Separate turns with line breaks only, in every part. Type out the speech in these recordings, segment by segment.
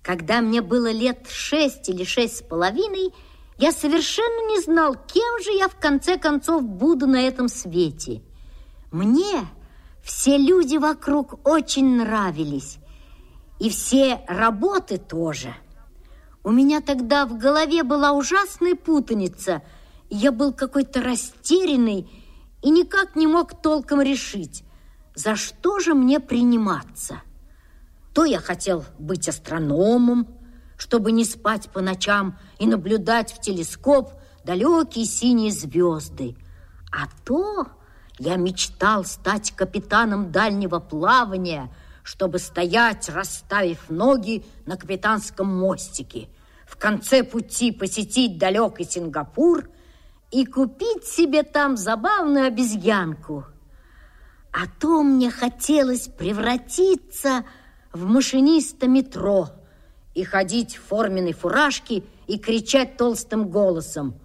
Когда мне было лет 6 или 6,5, я совершенно не знал, кем же я в конце концов буду на этом свете. Мне все люди вокруг очень нравились, и все работы тоже. У меня тогда в голове была ужасная путаница, и я был какой-то растерянный и никак не мог толком решить, за что же мне приниматься. То я хотел быть астрономом, чтобы не спать по ночам и наблюдать в телескоп далекие синие звезды. А то я мечтал стать капитаном дальнего плавания, чтобы стоять, расставив ноги на капитанском мостике, в конце пути посетить далекий Сингапур и купить себе там забавную обезьянку. А то мне хотелось превратиться в машиниста метро и ходить в форменной фуражке и кричать толстым голосом: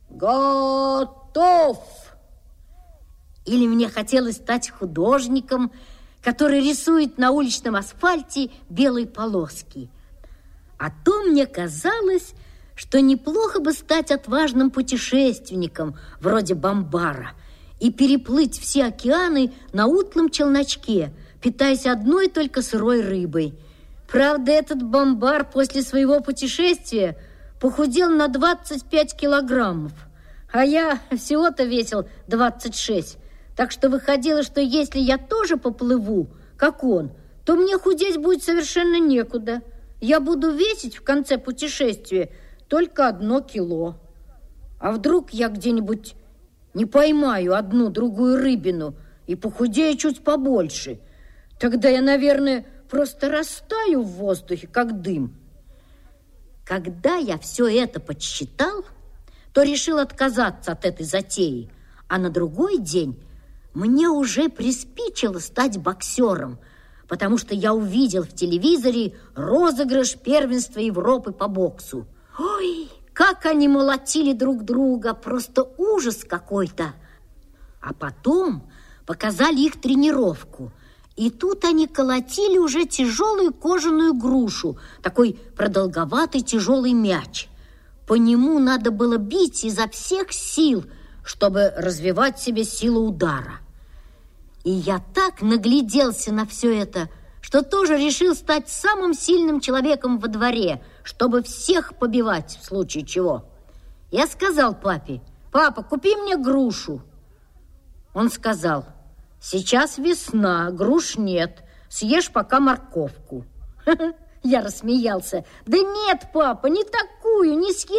«Готов!» Или мне хотелось стать художником, который рисует на уличном асфальте белые полоски. А то мне казалось, что неплохо бы стать отважным путешественником вроде Бомбара и переплыть все океаны на утлом челночке, питаясь одной только сырой рыбой. Правда, этот Бомбар после своего путешествия похудел на 25 килограммов, а я всего-то весил 26. Так что выходило, что если я тоже поплыву, как он, то мне худеть будет совершенно некуда. Я буду весить в конце путешествия только 1 кило. А вдруг я где-нибудь не поймаю одну-другую рыбину и похудею чуть побольше? Тогда я, наверное, просто растаю в воздухе, как дым. Когда я все это подсчитал, то решил отказаться от этой затеи, а на другой день мне уже приспичило стать боксером, потому что я увидел в телевизоре розыгрыш первенства Европы по боксу. Ой, как они молотили друг друга, просто ужас какой-то. А потом показали их тренировку, и тут они колотили уже тяжелую кожаную грушу, такой продолговатый тяжелый мяч. По нему надо было бить изо всех сил, чтобы развивать себе силу удара. И я так нагляделся на все это, что тоже решил стать самым сильным человеком во дворе, чтобы всех побивать в случае чего. Я сказал папе: «Папа, купи мне грушу». Он сказал: «Сейчас весна, груш нет, съешь пока морковку». Я рассмеялся: «Да нет, папа, не такую,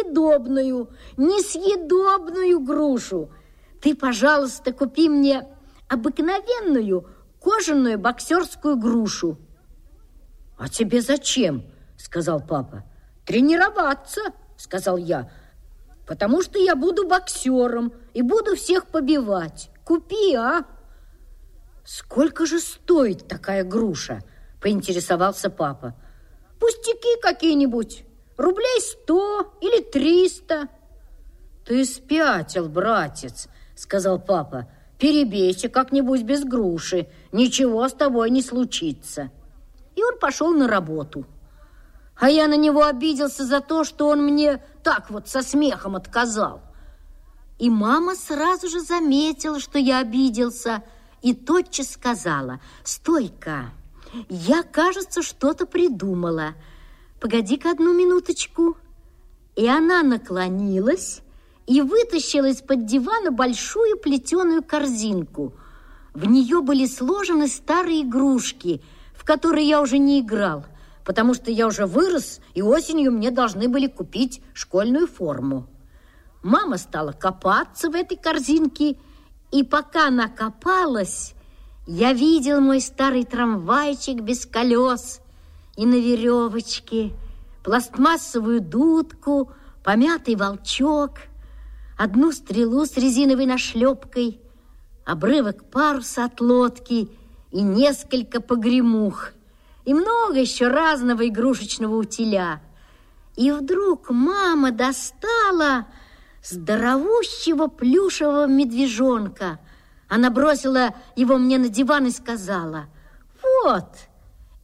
несъедобную грушу. Ты, пожалуйста, купи мне обыкновенную кожаную боксерскую грушу». «А тебе зачем?» – сказал папа. «Тренироваться», – сказал я, «потому что я буду боксером и буду всех побивать. Купи, а?» «Сколько же стоит такая груша?» – поинтересовался папа. «Пустяки какие-нибудь, рублей 100 или 300. «Ты спятил, братец», – сказал папа. «Перебейся как-нибудь без груши, ничего с тобой не случится». И он пошел на работу. А я на него обиделся за то, что он мне так вот со смехом отказал. И мама сразу же заметила, что я обиделся, и тотчас сказала: «Стой-ка, я, кажется, что-то придумала. Погоди-ка 1 минуточку». И она наклонилась и вытащила из-под дивана большую плетеную корзинку. В нее были сложены старые игрушки, в которые я уже не играл, потому что я уже вырос, и осенью мне должны были купить школьную форму. Мама стала копаться в этой корзинке, и пока она копалась, я видел мой старый трамвайчик без колес и на веревочке, пластмассовую дудку, помятый волчок, 1 стрелу с резиновой нашлепкой, обрывок паруса от лодки и несколько погремух, и много еще разного игрушечного утиля. И вдруг мама достала здоровущего плюшевого медвежонка. Она бросила его мне на диван и сказала: «Вот,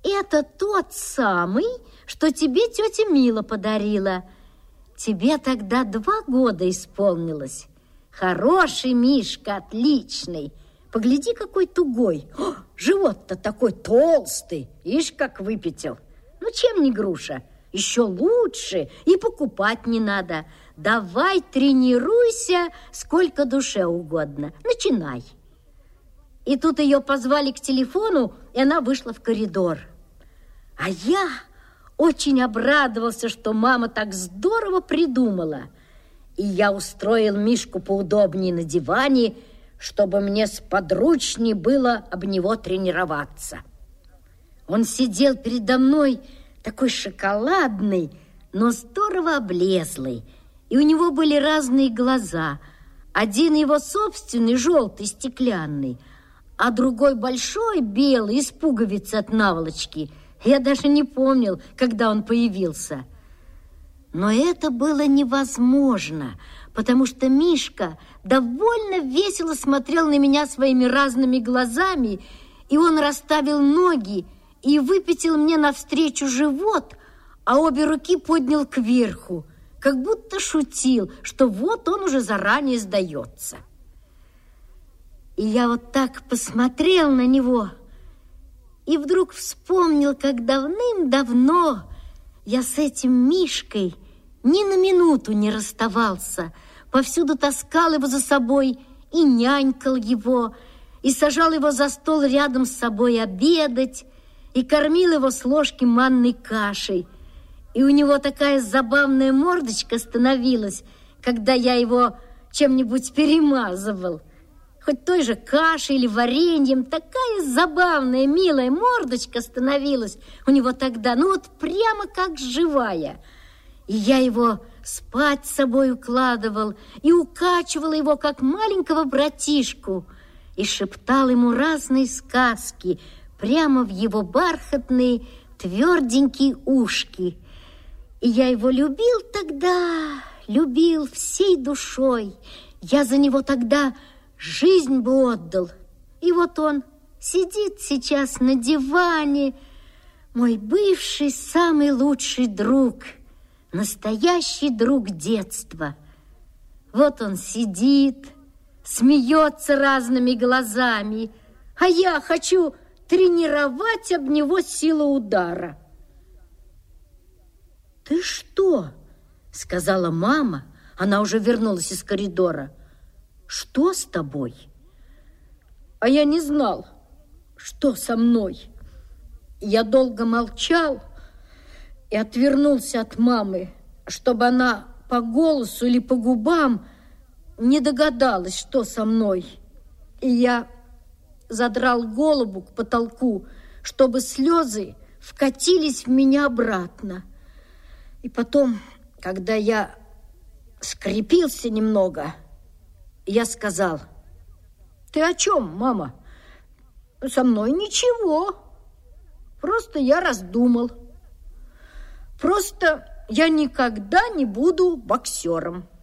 Это тот самый, что тебе тетя Мила подарила. Тебе тогда 2 года исполнилось. Хороший Мишка, отличный. Погляди, какой тугой. О, живот-то такой толстый. Ишь, как выпятил. Ну, чем не груша? Еще лучше, и покупать не надо. Давай тренируйся, сколько душе угодно. Начинай. И тут ее позвали к телефону, и она вышла в коридор. А я очень обрадовался, что мама так здорово придумала. И я устроил Мишку поудобнее на диване, чтобы мне сподручнее было об него тренироваться. Он сидел передо мной такой шоколадный, но здорово облезлый. И у него были разные глаза. Один его собственный, желтый, стеклянный, а другой большой, белый, из пуговиц от наволочки. Я даже не помнил, когда он появился. Но это было невозможно, потому что Мишка довольно весело смотрел на меня своими разными глазами, и он расставил ноги и выпятил мне навстречу живот, а обе руки поднял кверху, как будто шутил, что вот он уже заранее сдается. И я вот так посмотрел на него и вдруг вспомнил, как давным-давно я с этим Мишкой ни на минуту не расставался, повсюду таскал его за собой и нянькал его, и сажал его за стол рядом с собой обедать, и кормил его с ложки манной кашей. И у него такая забавная мордочка становилась, когда я его чем-нибудь перемазывал. Хоть той же кашей или вареньем, такая забавная, милая мордочка становилась у него тогда, ну вот прямо как живая. И я его спать с собой укладывал и укачивала его, как маленького братишку, и шептал ему разные сказки прямо в его бархатные, тверденькие ушки. И я его любил тогда, любил всей душой. Я за него тогда жизнь бы отдал. И вот он сидит сейчас на диване, мой бывший самый лучший друг, настоящий друг детства. Вот он сидит, смеется разными глазами, а я хочу тренировать об него силу удара. «Ты что?» — сказала мама. Она уже вернулась из коридора. «Что с тобой?» А я не знал, что со мной. Я долго молчал и отвернулся от мамы, чтобы она по голосу или по губам не догадалась, что со мной. И я задрал голову к потолку, чтобы слезы вкатились в меня обратно. И потом, когда я скрепился немного, я сказал: «Ты о чем, мама?» «Со мной ничего. Просто я раздумал. Просто я никогда не буду боксером».